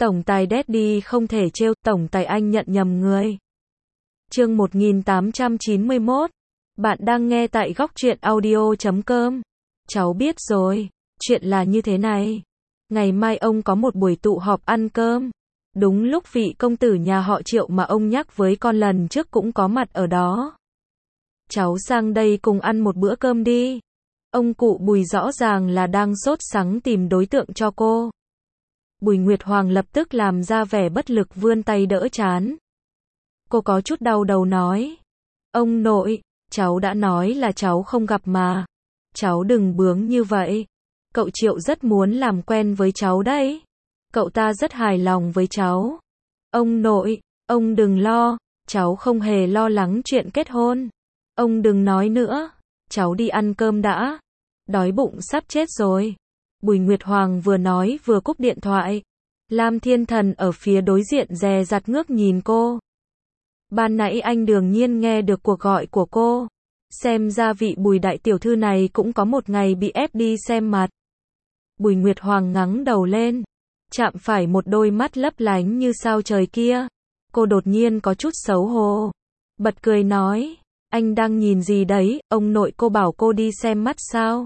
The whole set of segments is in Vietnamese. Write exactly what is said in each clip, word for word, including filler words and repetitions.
Tổng tài Daddy không thể trêu, tổng tài anh nhận nhầm người. Chương một nghìn tám trăm chín mươi mốt. Bạn đang nghe tại góc truyện audio chấm com. Cháu biết rồi, chuyện là như thế này. Ngày mai ông có một buổi tụ họp ăn cơm. Đúng lúc vị công tử nhà họ Triệu mà ông nhắc với con lần trước cũng có mặt ở đó. Cháu sang đây cùng ăn một bữa cơm đi. Ông cụ Bùi rõ ràng là đang sốt sắng tìm đối tượng cho cô. Bùi Nguyệt Hoàng lập tức làm ra vẻ bất lực vươn tay đỡ trán. Cô có chút đau đầu nói. Ông nội, cháu đã nói là cháu không gặp mà. Cháu đừng bướng như vậy. Cậu Triệu rất muốn làm quen với cháu đấy. Cậu ta rất hài lòng với cháu. Ông nội, ông đừng lo, cháu không hề lo lắng chuyện kết hôn. Ông đừng nói nữa, cháu đi ăn cơm đã. Đói bụng sắp chết rồi. Bùi Nguyệt Hoàng vừa nói vừa cúp điện thoại. Lam Thiên Thần ở phía đối diện dè dặt ngước nhìn cô. Ban nãy anh đương nhiên nghe được cuộc gọi của cô. Xem ra vị Bùi đại tiểu thư này cũng có một ngày bị ép đi xem mặt. Bùi Nguyệt Hoàng ngẩng đầu lên, chạm phải một đôi mắt lấp lánh như sao trời kia. Cô đột nhiên có chút xấu hổ. Bật cười nói, anh đang nhìn gì đấy, ông nội cô bảo cô đi xem mắt sao?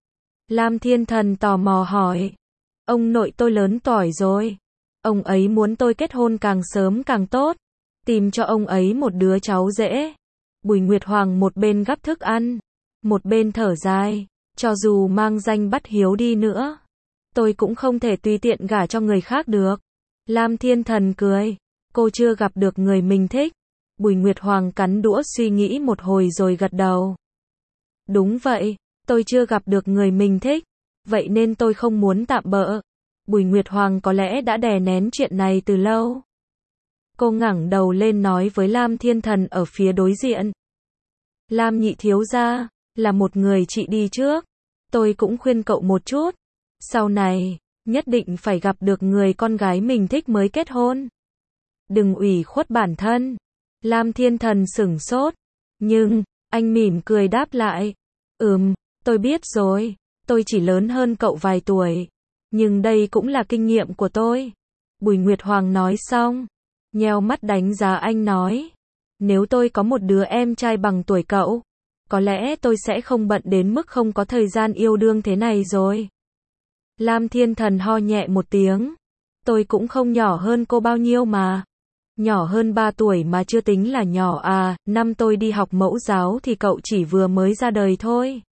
Lam Thiên Thần tò mò hỏi. Ông nội tôi lớn tuổi rồi. Ông ấy muốn tôi kết hôn càng sớm càng tốt. Tìm cho ông ấy một đứa cháu dễ. Bùi Nguyệt Hoàng một bên gắp thức ăn, một bên thở dài. Cho dù mang danh bắt hiếu đi nữa, tôi cũng không thể tùy tiện gả cho người khác được. Lam Thiên Thần cười. Cô chưa gặp được người mình thích. Bùi Nguyệt Hoàng cắn đũa suy nghĩ một hồi rồi gật đầu. Đúng vậy, tôi chưa gặp được người mình thích. Vậy nên tôi không muốn tạm bợ. Bùi Nguyệt Hoàng có lẽ đã đè nén chuyện này từ lâu. Cô ngẩng đầu lên nói với Lam Thiên Thần ở phía đối diện. Lam nhị thiếu gia, là một người chị đi trước. Tôi cũng khuyên cậu một chút. Sau này, nhất định phải gặp được người con gái mình thích mới kết hôn. Đừng ủy khuất bản thân. Lam Thiên Thần sửng sốt. Nhưng, anh mỉm cười đáp lại. Ừm, tôi biết rồi. Tôi chỉ lớn hơn cậu vài tuổi. Nhưng đây cũng là kinh nghiệm của tôi. Bùi Nguyệt Hoàng nói xong, nheo mắt đánh giá anh nói. Nếu tôi có một đứa em trai bằng tuổi cậu, có lẽ tôi sẽ không bận đến mức không có thời gian yêu đương thế này rồi. Lam Thiên Thần ho nhẹ một tiếng. Tôi cũng không nhỏ hơn cô bao nhiêu mà. Nhỏ hơn ba tuổi mà chưa tính là nhỏ à, năm tôi đi học mẫu giáo thì cậu chỉ vừa mới ra đời thôi.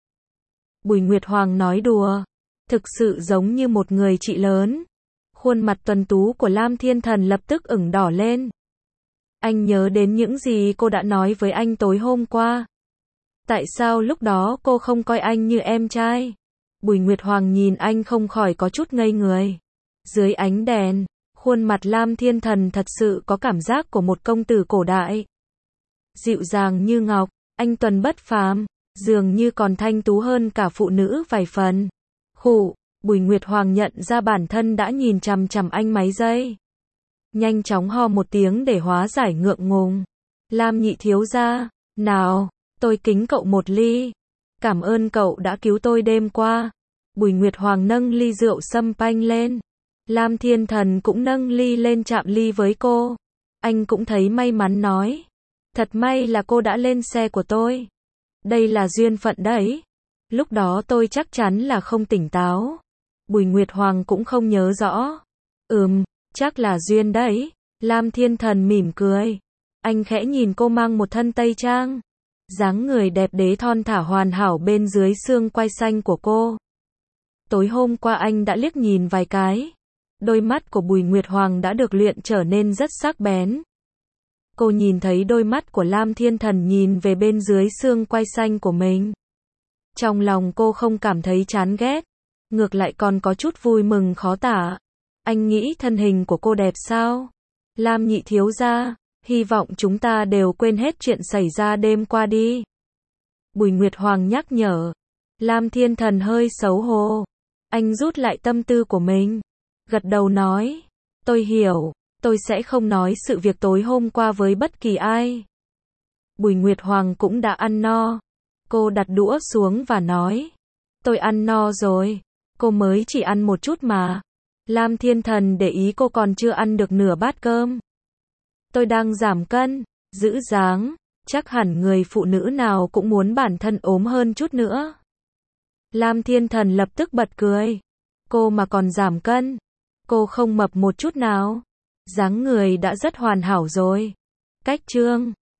Bùi Nguyệt Hoàng nói đùa, thực sự giống như một người chị lớn. Khuôn mặt tuấn tú của Lam Thiên Thần lập tức ửng đỏ lên. Anh nhớ đến những gì cô đã nói với anh tối hôm qua. Tại sao lúc đó cô không coi anh như em trai? Bùi Nguyệt Hoàng nhìn anh không khỏi có chút ngây người. Dưới ánh đèn, khuôn mặt Lam Thiên Thần thật sự có cảm giác của một công tử cổ đại. Dịu dàng như ngọc, anh tuấn bất phàm, dường như còn thanh tú hơn cả phụ nữ vài phần. Khụ, Bùi Nguyệt Hoàng nhận ra bản thân đã nhìn chằm chằm anh mấy giây. Nhanh chóng ho một tiếng để hóa giải ngượng ngùng. Lam nhị thiếu gia, nào, tôi kính cậu một ly. Cảm ơn cậu đã cứu tôi đêm qua. Bùi Nguyệt Hoàng nâng ly rượu sâm panh lên. Lam Thiên Thần cũng nâng ly lên chạm ly với cô. Anh cũng thấy may mắn nói. Thật may là cô đã lên xe của tôi. Đây là duyên phận đấy. Lúc đó tôi chắc chắn là không tỉnh táo. Bùi Nguyệt Hoàng cũng không nhớ rõ. Ừm, chắc là duyên đấy. Lam Thiên Thần mỉm cười. Anh khẽ nhìn cô mang một thân tây trang. Dáng người đẹp đẽ thon thả hoàn hảo bên dưới xương quai xanh của cô. Tối hôm qua anh đã liếc nhìn vài cái. Đôi mắt của Bùi Nguyệt Hoàng đã được luyện trở nên rất sắc bén. Cô nhìn thấy đôi mắt của Lam Thiên Thần nhìn về bên dưới xương quai xanh của mình. Trong lòng cô không cảm thấy chán ghét. Ngược lại còn có chút vui mừng khó tả. Anh nghĩ thân hình của cô đẹp sao? Lam nhị thiếu gia, hy vọng chúng ta đều quên hết chuyện xảy ra đêm qua đi. Bùi Nguyệt Hoàng nhắc nhở. Lam Thiên Thần hơi xấu hổ. Anh rút lại tâm tư của mình. Gật đầu nói. Tôi hiểu, tôi sẽ không nói sự việc tối hôm qua với bất kỳ ai. Bùi Nguyệt Hoàng cũng đã ăn no. Cô đặt đũa xuống và nói. Tôi ăn no rồi. Cô mới chỉ ăn một chút mà. Lam Thiên Thần để ý cô còn chưa ăn được nửa bát cơm. Tôi đang giảm cân, giữ dáng, chắc hẳn người phụ nữ nào cũng muốn bản thân ốm hơn chút nữa. Lam Thiên Thần lập tức bật cười. Cô mà còn giảm cân, cô không mập một chút nào. Dáng người đã rất hoàn hảo rồi. Cách chương